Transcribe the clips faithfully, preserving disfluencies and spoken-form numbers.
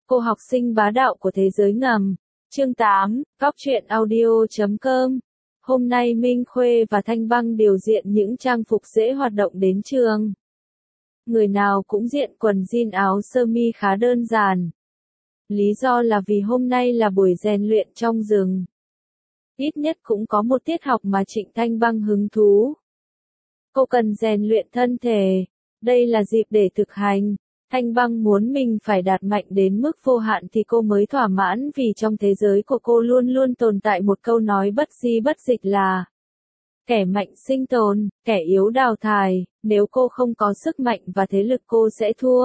Cô học sinh bá đạo của thế giới ngầm. Chương tám, Góc truyện audio chấm com. Hôm nay Minh Khuê và Thanh Băng điều diện những trang phục dễ hoạt động đến trường. Người nào cũng diện quần jean áo sơ mi khá đơn giản. Lý do là vì hôm nay là buổi rèn luyện trong rừng. Ít nhất cũng có một tiết học mà Trịnh Thanh Băng hứng thú. Cô cần rèn luyện thân thể. Đây là dịp để thực hành. Thanh Băng muốn mình phải đạt mạnh đến mức vô hạn thì cô mới thỏa mãn, vì trong thế giới của cô luôn luôn tồn tại một câu nói bất di bất dịch là kẻ mạnh sinh tồn, kẻ yếu đào thải. Nếu cô không có sức mạnh và thế lực cô sẽ thua.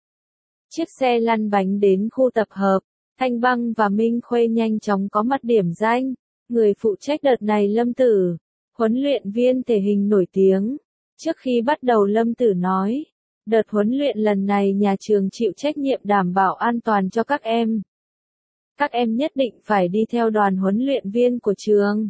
Chiếc xe lăn bánh đến khu tập hợp. Thanh Băng và Minh Khuê nhanh chóng có mặt điểm danh. Người phụ trách đợt này Lâm Tử, huấn luyện viên thể hình nổi tiếng. Trước khi bắt đầu Lâm Tử nói, đợt huấn luyện lần này nhà trường chịu trách nhiệm đảm bảo an toàn cho các em. Các em nhất định phải đi theo đoàn huấn luyện viên của trường.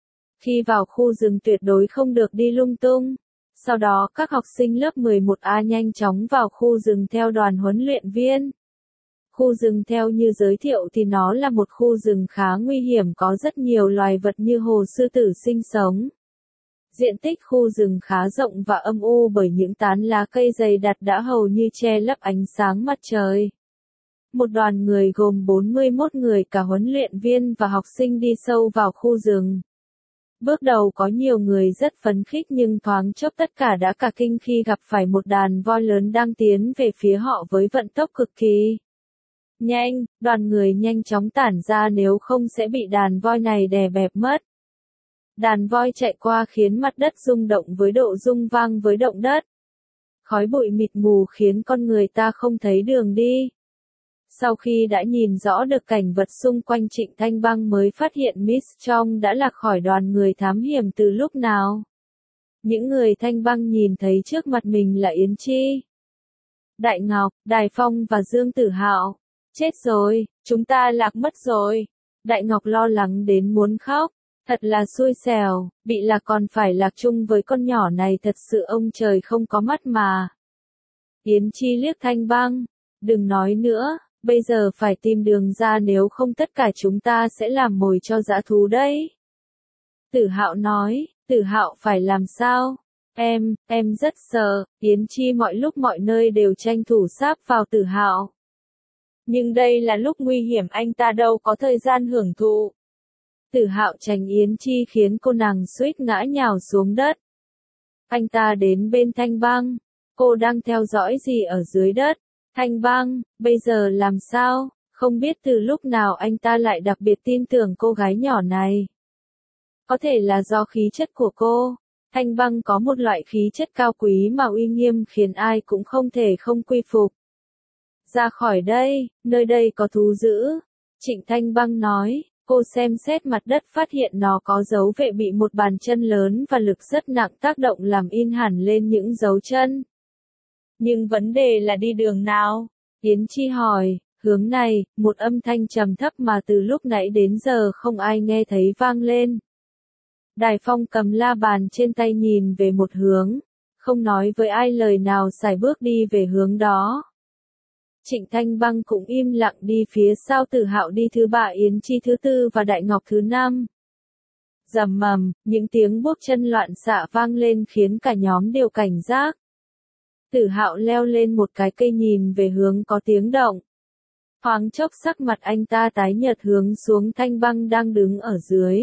Khi vào khu rừng tuyệt đối không được đi lung tung. Sau đó các học sinh lớp mười một A nhanh chóng vào khu rừng theo đoàn huấn luyện viên. Khu rừng theo như giới thiệu thì nó là một khu rừng khá nguy hiểm, có rất nhiều loài vật như hồ sư tử sinh sống. Diện tích khu rừng khá rộng và âm u bởi những tán lá cây dày đặc đã hầu như che lấp ánh sáng mặt trời. Một đoàn người gồm bốn mươi mốt người, cả huấn luyện viên và học sinh đi sâu vào khu rừng. Bước đầu có nhiều người rất phấn khích, nhưng thoáng chốc tất cả đã cả kinh khi gặp phải một đàn voi lớn đang tiến về phía họ với vận tốc cực kỳ nhanh. Đoàn người nhanh chóng tản ra, nếu không sẽ bị đàn voi này đè bẹp mất. Đàn voi chạy qua khiến mặt đất rung động với độ rung vang với động đất. Khói bụi mịt mù khiến con người ta không thấy đường đi. Sau khi đã nhìn rõ được cảnh vật xung quanh, Trịnh Thanh Băng mới phát hiện Miss Trong đã lạc khỏi đoàn người thám hiểm từ lúc nào. Những người Thanh Băng nhìn thấy trước mặt mình là Yến Chi, Đại Ngọc, Đài Phong và Dương Tử Hạo. Chết rồi, chúng ta lạc mất rồi. Đại Ngọc lo lắng đến muốn khóc. Thật là xui xẻo, bị lạc còn phải lạc chung với con nhỏ này, thật sự ông trời không có mắt mà. Yến Chi liếc Thanh Băng, đừng nói nữa, bây giờ phải tìm đường ra, nếu không tất cả chúng ta sẽ làm mồi cho dã thú đấy. Tử Hạo nói, Tử Hạo phải làm sao? Em, em rất sợ. Yến Chi mọi lúc mọi nơi đều tranh thủ sáp vào Tử Hạo. Nhưng đây là lúc nguy hiểm, anh ta đâu có thời gian hưởng thụ. Tử Hạo tránh Yến Chi khiến cô nàng suýt ngã nhào xuống đất. Anh ta đến bên Thanh Băng. Cô đang theo dõi gì ở dưới đất? Thanh Băng, bây giờ làm sao? Không biết từ lúc nào anh ta lại đặc biệt tin tưởng cô gái nhỏ này. Có thể là do khí chất của cô. Thanh Băng có một loại khí chất cao quý mà uy nghiêm khiến ai cũng không thể không quy phục. Ra khỏi đây, nơi đây có thú dữ. Trịnh Thanh Băng nói. Cô xem xét mặt đất phát hiện nó có dấu vệ bị một bàn chân lớn và lực rất nặng tác động làm in hẳn lên những dấu chân. Nhưng vấn đề là đi đường nào? Yến Chi hỏi. Hướng này, một âm thanh trầm thấp mà từ lúc nãy đến giờ không ai nghe thấy vang lên. Đài Phong cầm la bàn trên tay nhìn về một hướng, không nói với ai lời nào, sải bước đi về hướng đó. Trịnh Thanh Băng cũng im lặng đi phía sau. Tử Hạo đi thứ ba, Yến Chi thứ tư và Đại Ngọc thứ năm. Rầm mầm, những tiếng bước chân loạn xạ vang lên khiến cả nhóm đều cảnh giác. Tử Hạo leo lên một cái cây nhìn về hướng có tiếng động. Thoáng chốc sắc mặt anh ta tái nhợt hướng xuống Thanh Băng đang đứng ở dưới.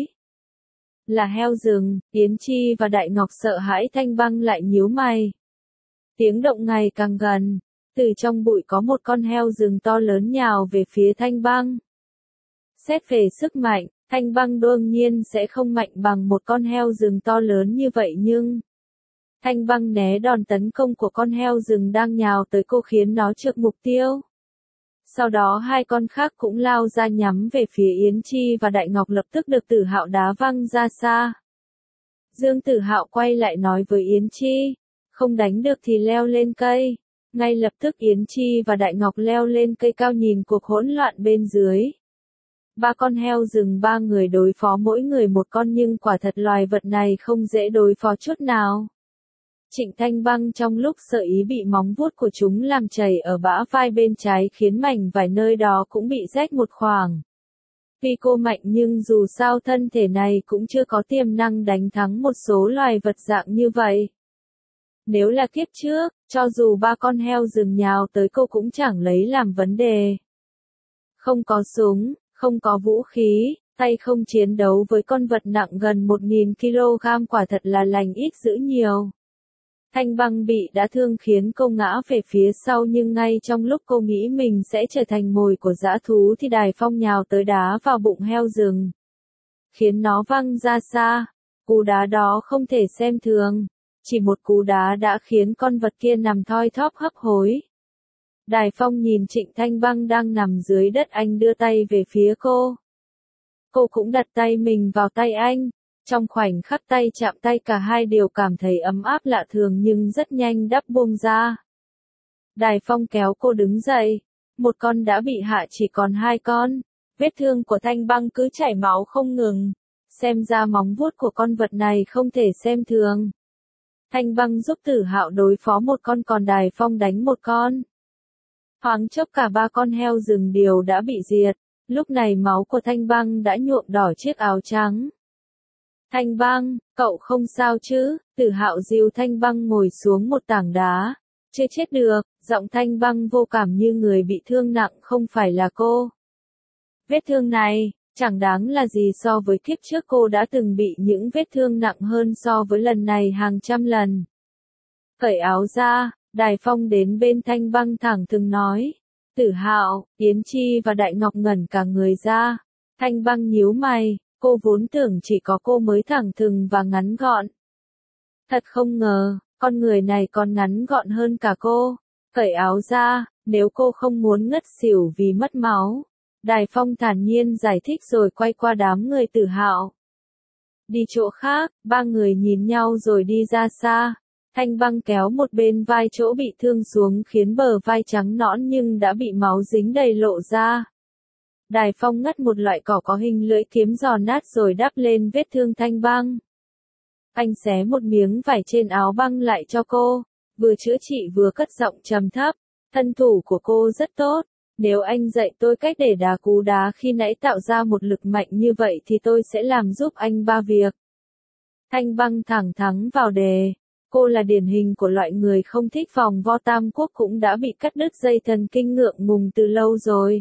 Là heo rừng. Yến Chi và Đại Ngọc sợ hãi, Thanh Băng lại nhíu mày. Tiếng động ngày càng gần. Từ trong bụi có một con heo rừng to lớn nhào về phía Thanh Băng. Xét về sức mạnh, Thanh Băng đương nhiên sẽ không mạnh bằng một con heo rừng to lớn như vậy, nhưng Thanh Băng né đòn tấn công của con heo rừng đang nhào tới cô, khiến nó trượt mục tiêu. Sau đó hai con khác cũng lao ra nhắm về phía Yến Chi và Đại Ngọc, lập tức được Tử Hạo đá văng ra xa. Dương Tử Hạo quay lại nói với Yến Chi, không đánh được thì leo lên cây. Ngay lập tức Yến Chi và Đại Ngọc leo lên cây cao nhìn cuộc hỗn loạn bên dưới. Ba con heo rừng, ba người đối phó mỗi người một con, nhưng quả thật loài vật này không dễ đối phó chút nào. Trịnh Thanh Băng trong lúc sợ ý bị móng vuốt của chúng làm chảy ở bả vai bên trái khiến mảnh vài nơi đó cũng bị rách một khoảng. Tuy cô mạnh nhưng dù sao thân thể này cũng chưa có tiềm năng đánh thắng một số loài vật dạng như vậy. Nếu là kiếp trước, cho dù ba con heo rừng nhào tới cô cũng chẳng lấy làm vấn đề. Không có súng, không có vũ khí, tay không chiến đấu với con vật nặng gần một nghìn ki lô gam quả thật là lành ít dữ nhiều. Thanh Băng bị đã thương khiến cô ngã về phía sau nhưng ngay trong lúc cô nghĩ mình sẽ trở thành mồi của dã thú thì Đài Phong nhào tới đá vào bụng heo rừng, khiến nó văng ra xa. Cú đá đó không thể xem thường, chỉ một cú đá đã khiến con vật kia nằm thoi thóp hấp hối. Đài Phong nhìn Trịnh Thanh Băng đang nằm dưới đất, anh đưa tay về phía cô. Cô cũng đặt tay mình vào tay anh. Trong khoảnh khắc tay chạm tay cả hai đều cảm thấy ấm áp lạ thường nhưng rất nhanh đắp buông ra. Đài Phong kéo cô đứng dậy. Một con đã bị hạ chỉ còn hai con. Vết thương của Thanh Băng cứ chảy máu không ngừng. Xem ra móng vuốt của con vật này không thể xem thường. Thanh Băng giúp Tử Hạo đối phó một con còn Đài Phong đánh một con. Thoáng chốc cả ba con heo rừng đều đã bị diệt. Lúc này máu của Thanh Băng đã nhuộm đỏ chiếc áo trắng. Thanh Băng, cậu không sao chứ? Tử Hạo dìu Thanh Băng ngồi xuống một tảng đá. Chưa chết được, giọng Thanh Băng vô cảm như người bị thương nặng không phải là cô. Vết thương này, chẳng đáng là gì so với kiếp trước cô đã từng bị những vết thương nặng hơn so với lần này hàng trăm lần. Cởi áo ra, Đài Phong đến bên Thanh Băng thẳng thừng nói. Tử Hạo, Yến Chi và Đại Ngọc ngẩn cả người ra. Thanh Băng nhíu mày. Cô vốn tưởng chỉ có cô mới thẳng thừng và ngắn gọn. Thật không ngờ, con người này còn ngắn gọn hơn cả cô. Cởi áo ra, nếu cô không muốn ngất xỉu vì mất máu. Đài Phong thản nhiên giải thích rồi quay qua đám người Tử Hạo. Đi chỗ khác, ba người nhìn nhau rồi đi ra xa. Thanh Băng kéo một bên vai chỗ bị thương xuống khiến bờ vai trắng nõn nhưng đã bị máu dính đầy lộ ra. Đài Phong ngắt một loại cỏ có hình lưỡi kiếm giòn nát rồi đắp lên vết thương Thanh Băng. Anh xé một miếng vải trên áo băng lại cho cô, vừa chữa trị vừa cất giọng trầm thấp. Thân thủ của cô rất tốt, nếu anh dạy tôi cách để đá cú đá khi nãy tạo ra một lực mạnh như vậy thì tôi sẽ làm giúp anh ba việc. Thanh Băng thẳng thắn vào đề. Cô là điển hình của loại người không thích vòng vo, Tam Quốc cũng đã bị cắt đứt dây thần kinh ngượng ngùng từ lâu rồi.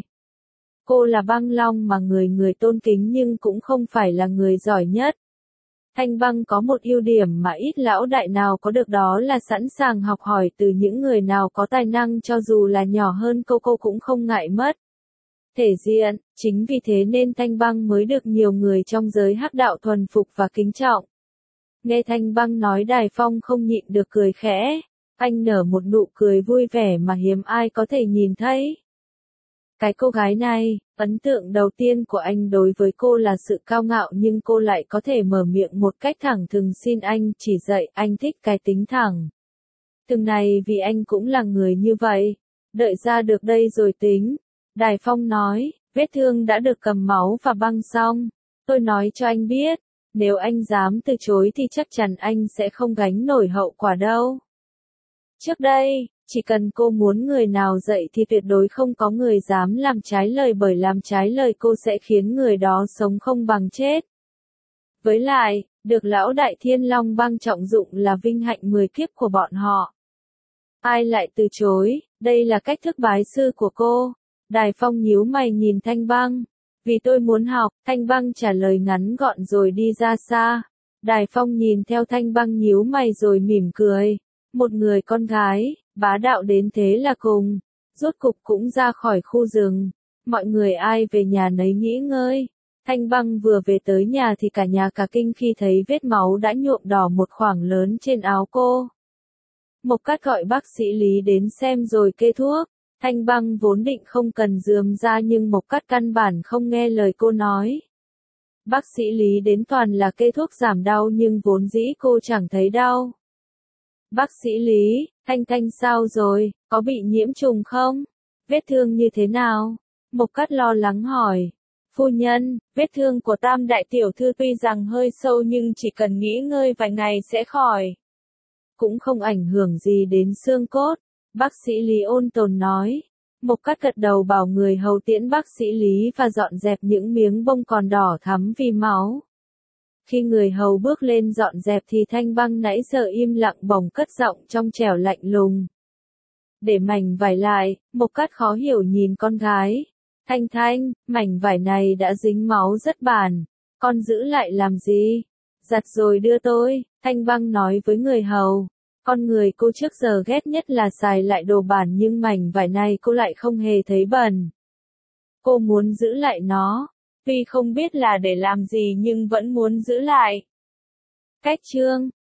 Cô là Băng Long mà người người tôn kính nhưng cũng không phải là người giỏi nhất. Thanh Băng có một ưu điểm mà ít lão đại nào có được, đó là sẵn sàng học hỏi từ những người nào có tài năng cho dù là nhỏ hơn cô cô cũng không ngại mất. Thể diện, chính vì thế nên Thanh Băng mới được nhiều người trong giới hắc đạo thuần phục và kính trọng. Nghe Thanh Băng nói Đài Phong không nhịn được cười khẽ. Anh nở một nụ cười vui vẻ mà hiếm ai có thể nhìn thấy. Cái cô gái này, ấn tượng đầu tiên của anh đối với cô là sự cao ngạo nhưng cô lại có thể mở miệng một cách thẳng thừng xin anh chỉ dạy, anh thích cái tính thẳng. Từng này vì anh cũng là người như vậy. Đợi ra được đây rồi tính. Đài Phong nói, vết thương đã được cầm máu và băng xong. Tôi nói cho anh biết, nếu anh dám từ chối thì chắc chắn anh sẽ không gánh nổi hậu quả đâu. Trước đây, chỉ cần cô muốn người nào dạy thì tuyệt đối không có người dám làm trái lời, bởi làm trái lời cô sẽ khiến người đó sống không bằng chết. Với lại, được lão đại Thiên Long Bang trọng dụng là vinh hạnh mười kiếp của bọn họ. Ai lại từ chối, đây là cách thức bái sư của cô. Đài Phong nhíu mày nhìn Thanh Băng. Vì tôi muốn học, Thanh Băng trả lời ngắn gọn rồi đi ra xa. Đài Phong nhìn theo Thanh Băng nhíu mày rồi mỉm cười. Một người con gái, bá đạo đến thế là cùng. Rốt cục cũng ra khỏi khu rừng. Mọi người ai về nhà nấy nghỉ ngơi. Thanh Băng vừa về tới nhà thì cả nhà cả kinh khi thấy vết máu đã nhuộm đỏ một khoảng lớn trên áo cô. Mộc Cát gọi bác sĩ Lý đến xem rồi kê thuốc. Thanh Băng vốn định không cần rườm ra nhưng Mộc Cát căn bản không nghe lời cô nói. Bác sĩ Lý đến toàn là kê thuốc giảm đau nhưng vốn dĩ cô chẳng thấy đau. Bác sĩ Lý, Thanh Thanh sao rồi, có bị nhiễm trùng không? Vết thương như thế nào? Mộc Cát lo lắng hỏi. Phu nhân, vết thương của Tam đại tiểu thư tuy rằng hơi sâu nhưng chỉ cần nghỉ ngơi vài ngày sẽ khỏi. cũng không ảnh hưởng gì đến xương cốt. Bác sĩ Lý ôn tồn nói. Mộc Cát gật đầu bảo người hầu tiễn bác sĩ Lý và dọn dẹp những miếng bông còn đỏ thắm vì máu. Khi người hầu bước lên dọn dẹp thì Thanh Băng nãy giờ im lặng bỗng cất giọng trong trẻo lạnh lùng. Để mảnh vải lại, Mộc Cát khó hiểu nhìn con gái. Thanh Thanh, mảnh vải này đã dính máu rất bẩn, con giữ lại làm gì? Giặt rồi đưa tôi, Thanh Băng nói với người hầu. Con người cô trước giờ ghét nhất là xài lại đồ bẩn nhưng mảnh vải này cô lại không hề thấy bẩn. Cô muốn giữ lại nó, tuy không biết là để làm gì nhưng vẫn muốn giữ lại. Cách chương